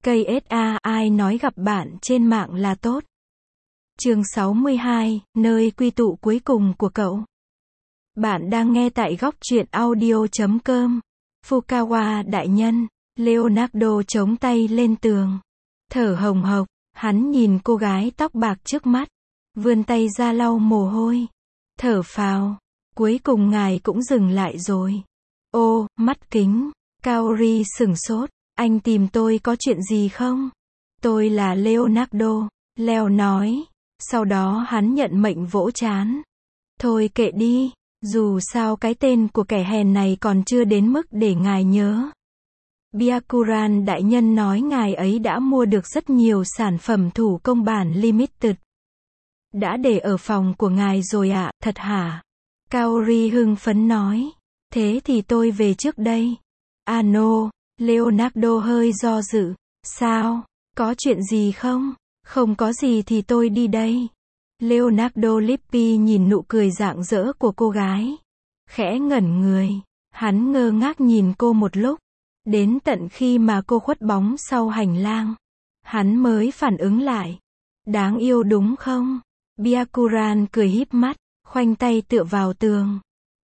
KSA, ai nói gặp bạn trên mạng là tốt. Chương 62, nơi quy tụ cuối cùng của cậu. Bạn đang nghe tại góc truyện audio.com. Fukawa đại nhân, Leonardo chống tay lên tường. Thở hồng hộc, hắn nhìn cô gái tóc bạc trước mắt. Vươn tay ra lau mồ hôi. Thở phào. Cuối cùng ngài cũng dừng lại rồi. Ô, mắt kính. Kaori sửng sốt. Anh tìm tôi có chuyện gì không? Tôi là Leonardo, Leo nói. Sau đó hắn nhận mệnh vỗ trán. Thôi kệ đi, dù sao cái tên của kẻ hèn này còn chưa đến mức để ngài nhớ. Byakuran đại nhân nói ngài ấy đã mua được rất nhiều sản phẩm thủ công bản limited. Đã để ở phòng của ngài rồi ạ, thật hả? Kaori hưng phấn nói. Thế thì tôi về trước đây. Ano, Leonardo hơi do dự. Sao? Có chuyện gì không? Không có gì thì tôi đi đây. Leonardo Lippi nhìn nụ cười rạng rỡ của cô gái. Khẽ ngẩn người. Hắn ngơ ngác nhìn cô một lúc. Đến tận khi mà cô khuất bóng sau hành lang. Hắn mới phản ứng lại. Đáng yêu đúng không? Byakuran cười híp mắt, khoanh tay tựa vào tường.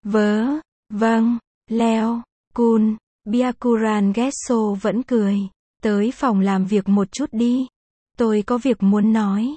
Vâng, Leo, Kun. Byakuran Gesso vẫn cười. Tới phòng làm việc một chút đi. Tôi có việc muốn nói.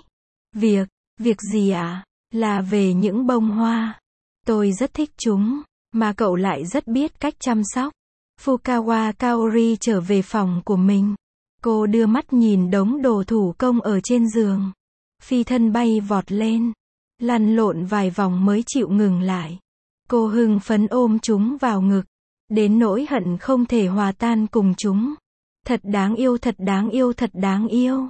Việc gì ạ? Là về những bông hoa. Tôi rất thích chúng, mà cậu lại rất biết cách chăm sóc. Fukawa Kaori trở về phòng của mình. Cô đưa mắt nhìn đống đồ thủ công ở trên giường. Phi thân bay vọt lên. Lăn lộn vài vòng mới chịu ngừng lại. Cô hưng phấn ôm chúng vào ngực. Đến nỗi hận không thể hòa tan cùng chúng. Thật đáng yêu, thật đáng yêu, thật đáng yêu.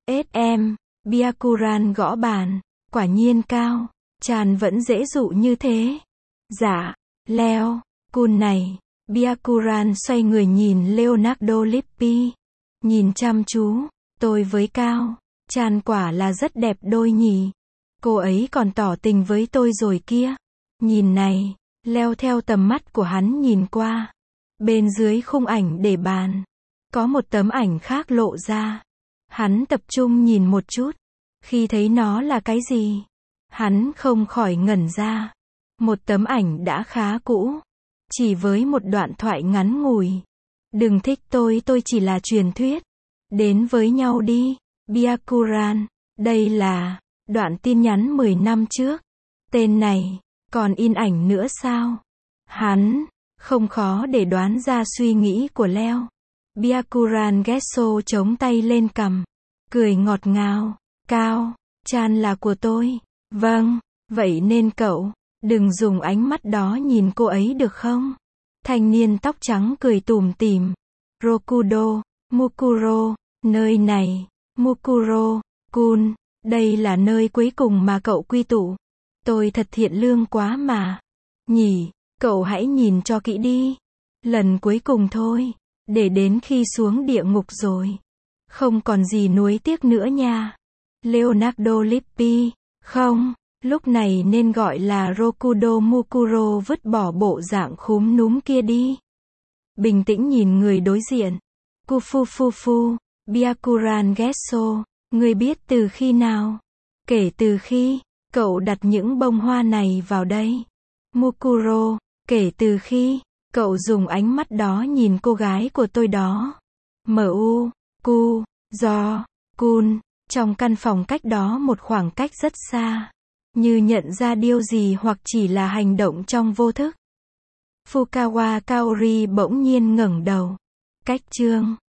SM, Byakuran gõ bàn. Quả nhiên cao. Chan vẫn dễ dụ như thế. Dạ, Leo, Kun này. Byakuran xoay người nhìn Leonardo Lippi. Nhìn chăm chú. Tôi với Cao. Chan quả là rất đẹp đôi nhỉ. Cô ấy còn tỏ tình với tôi rồi kia. Nhìn này. Leo theo tầm mắt của hắn nhìn qua. Bên dưới khung ảnh để bàn. Có một tấm ảnh khác lộ ra. Hắn tập trung nhìn một chút. Khi thấy nó là cái gì? Hắn không khỏi ngẩn ra. Một tấm ảnh đã khá cũ. Chỉ với một đoạn thoại ngắn ngủi. Đừng thích tôi chỉ là truyền thuyết. Đến với nhau đi. Byakuran. Đây là đoạn tin nhắn 10 năm trước. Tên này. Còn in ảnh nữa sao? Hắn. Không khó để đoán ra suy nghĩ của Leo. Byakuran Gesso chống tay lên cằm. Cười ngọt ngào. Cao. Chan là của tôi. Vâng. Vậy nên cậu. Đừng dùng ánh mắt đó nhìn cô ấy được không? Thanh niên tóc trắng cười tủm tỉm. Rokudo. Mukuro. Nơi này. Mukuro. Kun. Đây là nơi cuối cùng mà cậu quy tụ. Tôi thật thiện lương quá mà. Nhỉ, cậu hãy nhìn cho kỹ đi. Lần cuối cùng thôi. Để đến khi xuống địa ngục rồi. Không còn gì nuối tiếc nữa nha. Leonardo Lippi. Không, lúc này nên gọi là Rokudo Mukuro, vứt bỏ bộ dạng khúm núm kia đi. Bình tĩnh nhìn người đối diện. Kufufufu. Byakuran Gesso. Người biết từ khi nào? Kể từ khi cậu đặt những bông hoa này vào đây. Mukuro. Kể từ khi cậu dùng ánh mắt đó nhìn cô gái của tôi đó. Mu. Ku. Do. Kun. Trong căn phòng cách đó một khoảng cách rất xa. Như nhận ra điều gì hoặc chỉ là hành động trong vô thức. Fukawa Kaori bỗng nhiên ngẩng đầu. Cách chương.